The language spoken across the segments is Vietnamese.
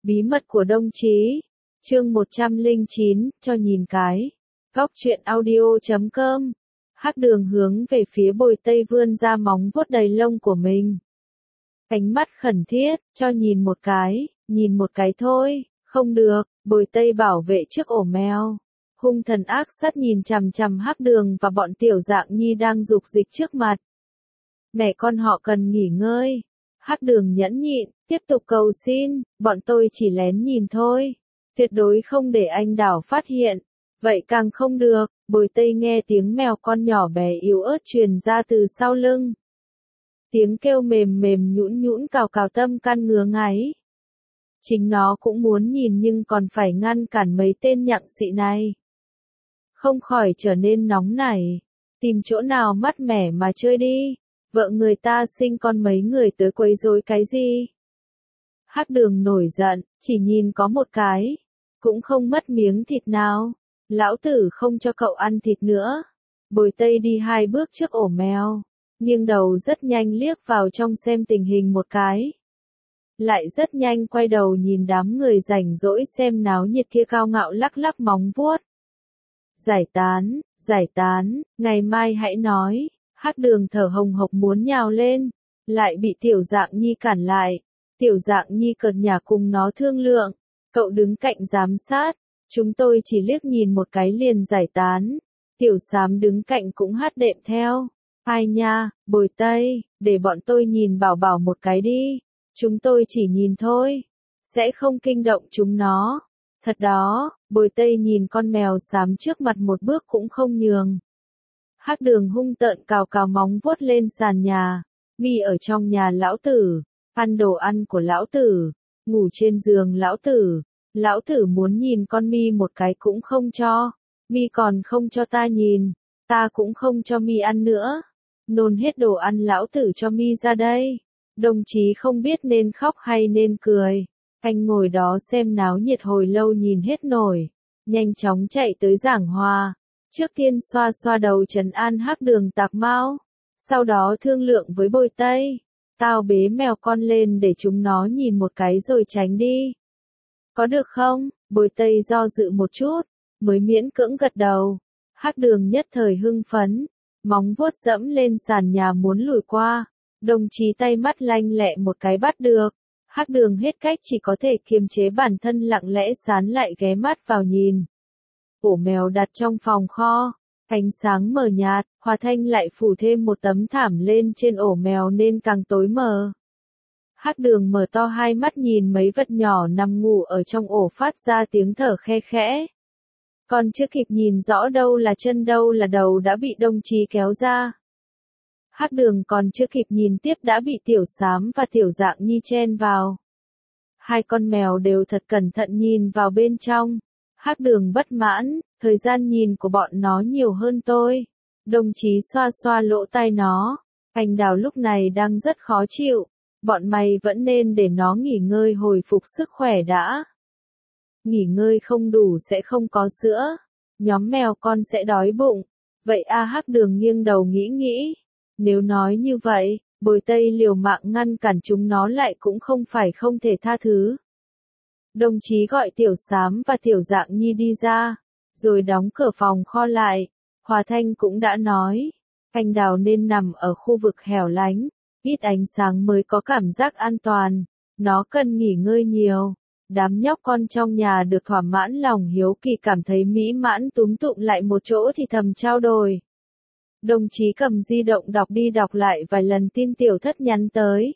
Bí mật của đồng chí. Chương 109, cho nhìn cái. Góc truyện audio.com. Hắc Đường hướng về phía Bồi Tây vươn ra móng vuốt đầy lông của mình. Ánh mắt khẩn thiết, cho nhìn một cái thôi, không được, Bồi Tây bảo vệ trước ổ mèo. Hung thần ác sát nhìn chằm chằm Hắc Đường và bọn Tiểu Dạng Nhi đang dục dịch trước mặt. Mẹ con họ cần nghỉ ngơi. Hắc Đường nhẫn nhịn, tiếp tục cầu xin, bọn tôi chỉ lén nhìn thôi. Tuyệt đối không để anh Đảo phát hiện. Vậy càng không được, Bồi Tây nghe tiếng mèo con nhỏ bé yếu ớt truyền ra từ sau lưng. Tiếng kêu mềm mềm nhũn nhũn cào cào tâm can ngứa ngáy. Chính nó cũng muốn nhìn nhưng còn phải ngăn cản mấy tên nhặng xị này. Không khỏi trở nên nóng nảy. Tìm chỗ nào mát mẻ mà chơi đi. Vợ người ta sinh con mấy người tới quấy rối cái gì. Hắc Đường nổi giận, chỉ nhìn có một cái. Cũng không mất miếng thịt nào. Lão tử không cho cậu ăn thịt nữa. Bồi Tây đi 2 bước trước ổ mèo. Nghiêng đầu rất nhanh liếc vào trong xem tình hình một cái. Lại rất nhanh quay đầu nhìn đám người rảnh rỗi xem náo nhiệt kia cao ngạo lắc lắc móng vuốt. Giải tán, ngày mai hãy nói. Hắc Đường thở hồng hộc muốn nhào lên, lại bị Tiểu Dạng Nhi cản lại. Tiểu Dạng Nhi cợt nhả cùng nó thương lượng, cậu đứng cạnh giám sát, chúng tôi chỉ liếc nhìn một cái liền giải tán. Tiểu Xám đứng cạnh cũng hát đệm theo. Ai nha, Bồi Tây, để bọn tôi nhìn bảo bảo một cái đi. Chúng tôi chỉ nhìn thôi, sẽ không kinh động chúng nó. Thật đó, Bồi Tây nhìn con mèo xám trước mặt một bước cũng không nhường. Hắc Đường hung tợn cào cào móng vuốt lên sàn nhà. Mi ở trong nhà lão tử, ăn đồ ăn của lão tử, ngủ trên giường lão tử muốn nhìn con Mi một cái cũng không cho. Mi còn không cho ta nhìn, ta cũng không cho Mi ăn nữa. Nôn hết đồ ăn lão tử cho Mi ra đây. Đồng chí không biết nên khóc hay nên cười. Anh ngồi đó xem náo nhiệt hồi lâu nhìn hết nổi. Nhanh chóng chạy tới giảng hòa. Trước tiên xoa xoa đầu trấn an Hắc Đường tạc mau. Sau đó thương lượng với Bồi Tây. Tao bế mèo con lên để chúng nó nhìn một cái rồi tránh đi. Có được không? Bồi Tây do dự một chút, mới miễn cưỡng gật đầu. Hắc Đường nhất thời hưng phấn. Móng vuốt dẫm lên sàn nhà muốn lùi qua. Đồng chí tay mắt lanh lẹ một cái bắt được. Hắc Đường hết cách chỉ có thể kiềm chế bản thân lặng lẽ sán lại ghé mắt vào nhìn. Ổ mèo đặt trong phòng kho, ánh sáng mờ nhạt, Hòa Thanh lại phủ thêm một tấm thảm lên trên ổ mèo nên càng tối mờ. Hắc Đường mở to hai mắt nhìn mấy vật nhỏ nằm ngủ ở trong ổ phát ra tiếng thở khe khẽ. Còn chưa kịp nhìn rõ đâu là chân đâu là đầu đã bị đồng chí kéo ra. Hắc Đường còn chưa kịp nhìn tiếp đã bị Tiểu Xám và Tiểu Dạng Nhi chen vào. Hai con mèo đều thật cẩn thận nhìn vào bên trong. Hắc Đường bất mãn, thời gian nhìn của bọn nó nhiều hơn tôi. Đồng chí xoa xoa lỗ tai nó. Anh Đào lúc này đang rất khó chịu. Bọn mày vẫn nên để nó nghỉ ngơi hồi phục sức khỏe đã. Nghỉ ngơi không đủ sẽ không có sữa. Nhóm mèo con sẽ đói bụng. Vậy Hắc Đường nghiêng đầu nghĩ. Nếu nói như vậy, Bồi Tây liều mạng ngăn cản chúng nó lại cũng không phải không thể tha thứ. Đồng chí gọi Tiểu Xám và Tiểu Dạng Nhi đi ra, rồi đóng cửa phòng kho lại. Hòa Thanh cũng đã nói, anh Đào nên nằm ở khu vực hẻo lánh, ít ánh sáng mới có cảm giác an toàn, nó cần nghỉ ngơi nhiều. Đám nhóc con trong nhà được thỏa mãn lòng hiếu kỳ cảm thấy mỹ mãn túm tụm lại một chỗ thì thầm trao đổi. Đồng chí cầm di động đọc đi đọc lại vài lần tin Tiểu Thất nhắn tới.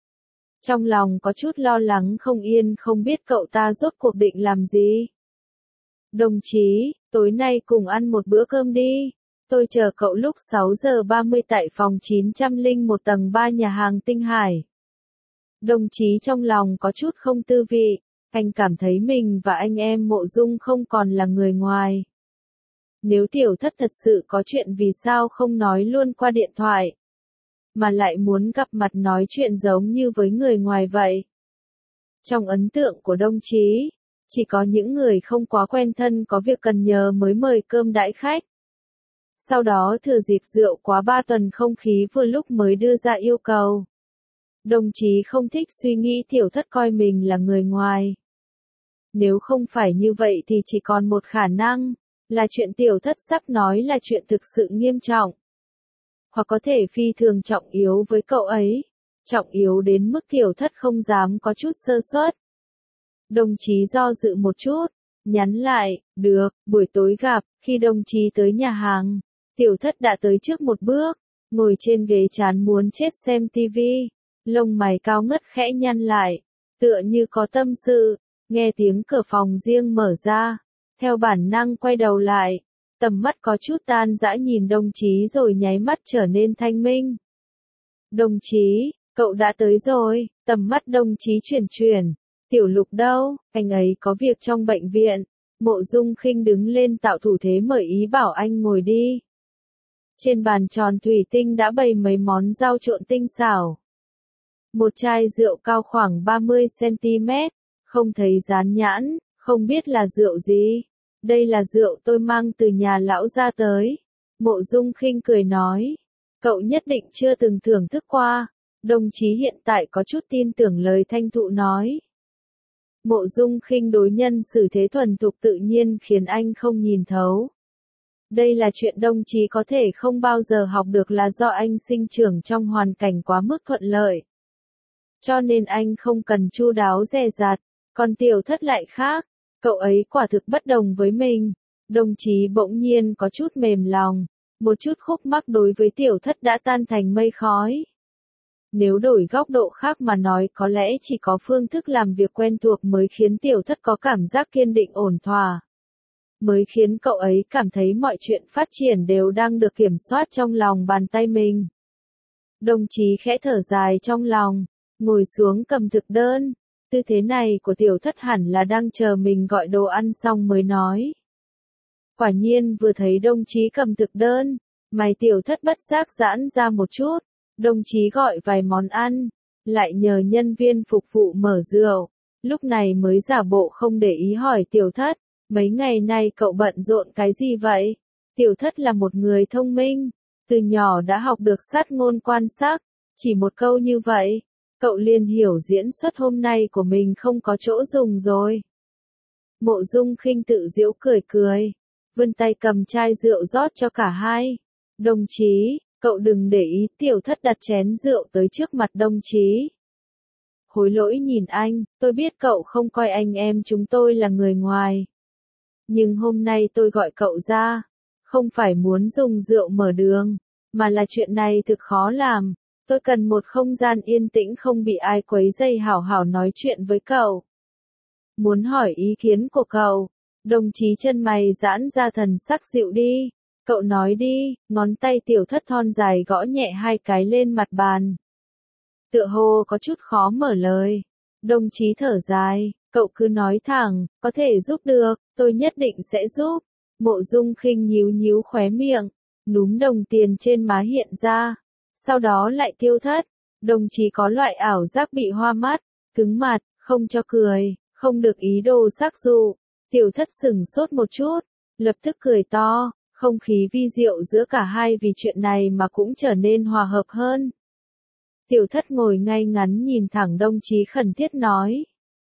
Trong lòng có chút lo lắng không yên không biết cậu ta rốt cuộc định làm gì. Đồng chí, tối nay cùng ăn một bữa cơm đi. Tôi chờ cậu lúc 6 giờ 30 tại phòng 901 tầng 3 nhà hàng Tinh Hải. Đồng chí trong lòng có chút không tư vị. Anh cảm thấy mình và anh em Mộ Dung không còn là người ngoài. Nếu Tiểu Thất thật sự có chuyện vì sao không nói luôn qua điện thoại. Mà lại muốn gặp mặt nói chuyện giống như với người ngoài vậy. Trong ấn tượng của đồng chí, chỉ có những người không quá quen thân có việc cần nhờ mới mời cơm đãi khách. Sau đó thừa dịp rượu quá 3 tuần không khí vừa lúc mới đưa ra yêu cầu. Đồng chí không thích suy nghĩ Tiểu Thất coi mình là người ngoài. Nếu không phải như vậy thì chỉ còn một khả năng, là chuyện tiểu thất sắp nói là chuyện thực sự nghiêm trọng. Hoặc có thể phi thường trọng yếu với cậu ấy. Trọng yếu đến mức tiểu thất không dám có chút sơ suất. Đồng chí do dự một chút, nhắn lại, được, buổi tối gặp. Khi đồng chí tới nhà hàng, tiểu thất đã tới trước một bước, ngồi trên ghế chán muốn chết xem tivi, lông mày cao ngất khẽ nhăn lại, tựa như có tâm sự, nghe tiếng cửa phòng riêng mở ra, theo bản năng quay đầu lại, tầm mắt có chút tan dã nhìn đồng chí rồi nháy mắt trở nên thanh minh. Đồng chí, cậu đã tới rồi, tầm mắt đồng chí chuyển, Tiểu Lục đâu, anh ấy có việc trong bệnh viện. Mộ Dung Khinh đứng lên tạo thủ thế mời ý bảo anh ngồi đi. Trên bàn tròn thủy tinh đã bày mấy món rau trộn tinh xảo. Một chai rượu cao khoảng 30 cm, không thấy dán nhãn, không biết là rượu gì. Đây là rượu tôi mang từ nhà lão ra tới. Mộ Dung Khinh cười nói, cậu nhất định chưa từng thưởng thức qua. Đồng chí hiện tại có chút tin tưởng lời Thanh Thụ nói. Mộ Dung Khinh đối nhân xử thế thuần thục tự nhiên khiến anh không nhìn thấu. Đây là chuyện đồng chí có thể không bao giờ học được là do anh sinh trưởng trong hoàn cảnh quá mức thuận lợi. Cho nên anh không cần chu đáo dè dặt, còn tiểu thất lại khác, cậu ấy quả thực bất đồng với mình. Đồng chí bỗng nhiên có chút mềm lòng, một chút khúc mắc đối với tiểu thất đã tan thành mây khói. Nếu đổi góc độ khác mà nói có lẽ chỉ có phương thức làm việc quen thuộc mới khiến tiểu thất có cảm giác kiên định ổn thỏa. Mới khiến cậu ấy cảm thấy mọi chuyện phát triển đều đang được kiểm soát trong lòng bàn tay mình. Đồng chí khẽ thở dài trong lòng, ngồi xuống cầm thực đơn. Tư thế này của tiểu thất hẳn là đang chờ mình gọi đồ ăn xong mới nói. Quả nhiên vừa thấy đồng chí cầm thực đơn, mày tiểu thất bất giác giãn ra một chút. Đồng chí gọi vài món ăn, lại nhờ nhân viên phục vụ mở rượu, lúc này mới giả bộ không để ý hỏi tiểu thất, mấy ngày nay cậu bận rộn cái gì vậy? Tiểu thất là một người thông minh, từ nhỏ đã học được sát ngôn quan sát, chỉ một câu như vậy, cậu liền hiểu diễn xuất hôm nay của mình không có chỗ dùng rồi. Mộ Dung Khinh tự giễu cười, vươn tay cầm chai rượu rót cho cả hai. Đồng chí, cậu đừng để ý. Tiểu thất đặt chén rượu tới trước mặt đồng chí. Hối lỗi nhìn anh, tôi biết cậu không coi anh em chúng tôi là người ngoài. Nhưng hôm nay tôi gọi cậu ra, không phải muốn dùng rượu mở đường, mà là chuyện này thực khó làm. Tôi cần một không gian yên tĩnh không bị ai quấy rầy hảo hảo nói chuyện với cậu. Muốn hỏi ý kiến của cậu. Đồng chí chân mày giãn ra thần sắc dịu đi. Cậu nói đi, ngón tay tiểu thất thon dài gõ nhẹ hai cái lên mặt bàn. Tựa hồ có chút khó mở lời. Đồng chí thở dài, cậu cứ nói thẳng, có thể giúp được, tôi nhất định sẽ giúp. Mộ Dung Khinh nhíu khóe miệng, núm đồng tiền trên má hiện ra, sau đó lại tiêu thất. Đồng chí có loại ảo giác bị hoa mắt, cứng mặt, không cho cười, không được ý đồ sắc dụ. Tiểu thất sửng sốt một chút, lập tức cười to. Không khí vi diệu giữa cả hai vì chuyện này mà cũng trở nên hòa hợp hơn. Tiểu thất ngồi ngay ngắn nhìn thẳng đồng chí khẩn thiết nói.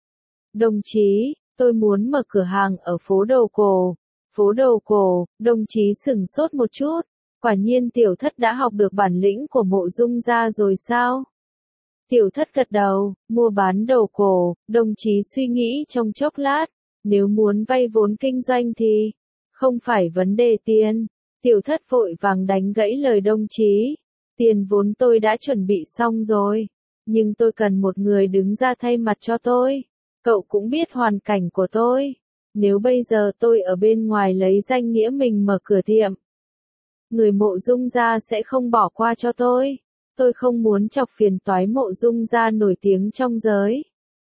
Đồng chí, tôi muốn mở cửa hàng ở phố Đầu Cổ. Phố Đầu Cổ, đồng chí sửng sốt một chút. Quả nhiên tiểu thất đã học được bản lĩnh của Mộ Dung gia rồi sao? Tiểu thất gật đầu, mua bán Đầu Cổ, đồng chí suy nghĩ trong chốc lát. Nếu muốn vay vốn kinh doanh thì không phải vấn đề tiền. Tiểu thất vội vàng đánh gãy lời đồng chí. Tiền vốn tôi đã chuẩn bị xong rồi. Nhưng tôi cần một người đứng ra thay mặt cho tôi. Cậu cũng biết hoàn cảnh của tôi. Nếu bây giờ tôi ở bên ngoài lấy danh nghĩa mình mở cửa tiệm, người Mộ Dung gia sẽ không bỏ qua cho tôi. Tôi không muốn chọc phiền toái Mộ Dung gia nổi tiếng trong giới.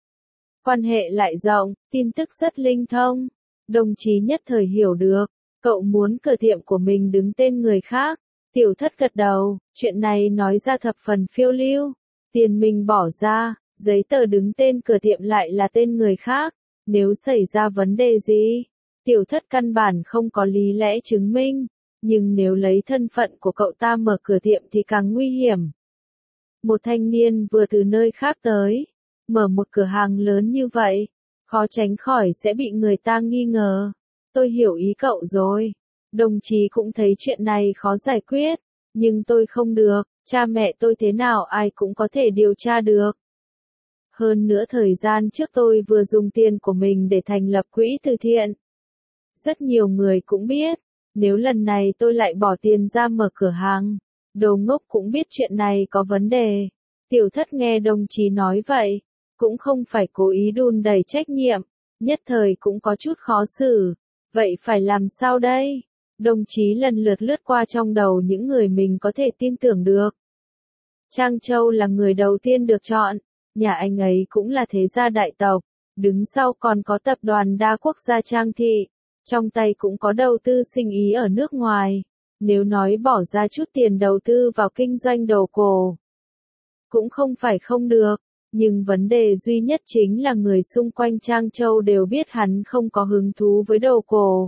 Quan hệ lại rộng, tin tức rất linh thông. Đồng chí nhất thời hiểu được, cậu muốn cửa tiệm của mình đứng tên người khác. Tiểu thất gật đầu, chuyện này nói ra thập phần phiêu lưu. Tiền mình bỏ ra, giấy tờ đứng tên cửa tiệm lại là tên người khác. Nếu xảy ra vấn đề gì, tiểu thất căn bản không có lý lẽ chứng minh. Nhưng nếu lấy thân phận của cậu ta mở cửa tiệm thì càng nguy hiểm. Một thanh niên vừa từ nơi khác tới, mở một cửa hàng lớn như vậy, khó tránh khỏi sẽ bị người ta nghi ngờ. Tôi hiểu ý cậu rồi. Đồng chí cũng thấy chuyện này khó giải quyết, nhưng tôi không được, cha mẹ tôi thế nào ai cũng có thể điều tra được. Hơn nữa thời gian trước tôi vừa dùng tiền của mình để thành lập quỹ từ thiện. Rất nhiều người cũng biết, nếu lần này tôi lại bỏ tiền ra mở cửa hàng, đồ ngốc cũng biết chuyện này có vấn đề. Tiểu Thất nghe đồng chí nói vậy, cũng không phải cố ý đùn đẩy trách nhiệm, nhất thời cũng có chút khó xử. Vậy phải làm sao đây? Đồng chí lần lượt lướt qua trong đầu những người mình có thể tin tưởng được. Trang Châu là người đầu tiên được chọn, nhà anh ấy cũng là thế gia đại tộc, đứng sau còn có tập đoàn đa quốc gia Trang Thị, trong tay cũng có đầu tư sinh ý ở nước ngoài. Nếu nói bỏ ra chút tiền đầu tư vào kinh doanh đồ cổ, cũng không phải không được, nhưng vấn đề duy nhất chính là người xung quanh Trang Châu đều biết hắn không có hứng thú với đồ cổ.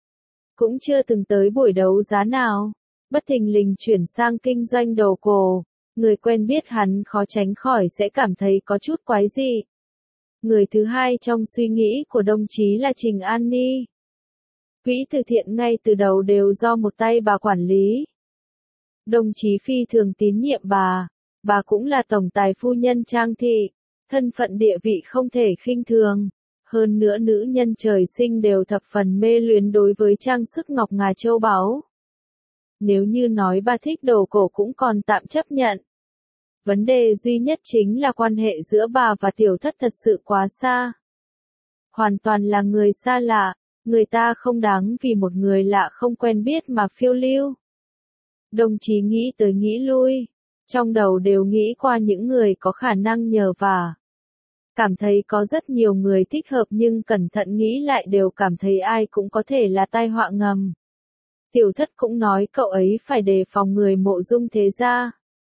Cũng chưa từng tới buổi đấu giá nào, bất thình lình chuyển sang kinh doanh đồ cổ, người quen biết hắn khó tránh khỏi sẽ cảm thấy có chút quái dị. Người thứ hai trong suy nghĩ của đồng chí là Trình An Ni. Quỹ từ thiện ngay từ đầu đều do một tay bà quản lý. Đồng chí phi thường tín nhiệm bà cũng là tổng tài phu nhân Trang Thị, thân phận địa vị không thể khinh thường. Hơn nữa nữ nhân trời sinh đều thập phần mê luyến đối với trang sức ngọc ngà châu báu. Nếu như nói bà thích đồ cổ cũng còn tạm chấp nhận. Vấn đề duy nhất chính là quan hệ giữa bà và Tiểu Thất thật sự quá xa. Hoàn toàn là người xa lạ, người ta không đáng vì một người lạ không quen biết mà phiêu lưu. Đồng chí nghĩ tới nghĩ lui, trong đầu đều nghĩ qua những người có khả năng nhờ vả. Cảm thấy có rất nhiều người thích hợp nhưng cẩn thận nghĩ lại đều cảm thấy ai cũng có thể là tai họa ngầm. Tiểu Thất cũng nói cậu ấy phải đề phòng người Mộ Dung thế gia.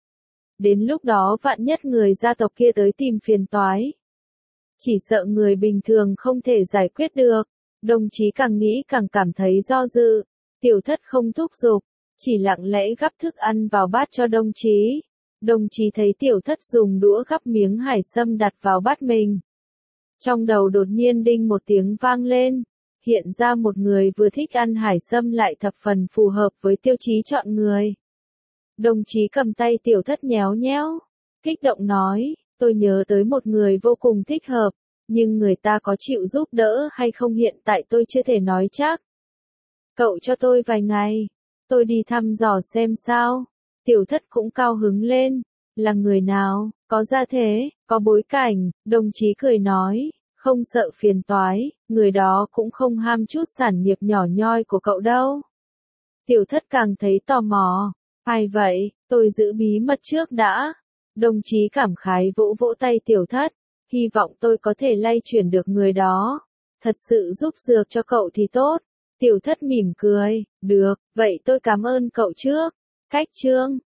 Đến lúc đó vạn nhất người gia tộc kia tới tìm phiền toái. Chỉ sợ người bình thường không thể giải quyết được. Đồng chí càng nghĩ càng cảm thấy do dự. Tiểu Thất không thúc giục, chỉ lặng lẽ gắp thức ăn vào bát cho đồng chí. Đồng chí thấy Tiểu Thất dùng đũa gắp miếng hải sâm đặt vào bát mình. Trong đầu đột nhiên đinh một tiếng vang lên. Hiện ra một người vừa thích ăn hải sâm lại thập phần phù hợp với tiêu chí chọn người. Đồng chí cầm tay Tiểu Thất nhéo nhéo, kích động nói, tôi nhớ tới một người vô cùng thích hợp, nhưng người ta có chịu giúp đỡ hay không hiện tại tôi chưa thể nói chắc. Cậu cho tôi vài ngày, tôi đi thăm dò xem sao. Tiểu Thất cũng cao hứng lên, là người nào, có gia thế, có bối cảnh, đồng chí cười nói, không sợ phiền toái, người đó cũng không ham chút sản nghiệp nhỏ nhoi của cậu đâu. Tiểu Thất càng thấy tò mò, ai vậy, tôi giữ bí mật trước đã. Đồng chí cảm khái vỗ vỗ tay Tiểu Thất, hy vọng tôi có thể lay chuyển được người đó, thật sự giúp dược cho cậu thì tốt. Tiểu Thất mỉm cười, được, vậy tôi cảm ơn cậu trước. Cách chương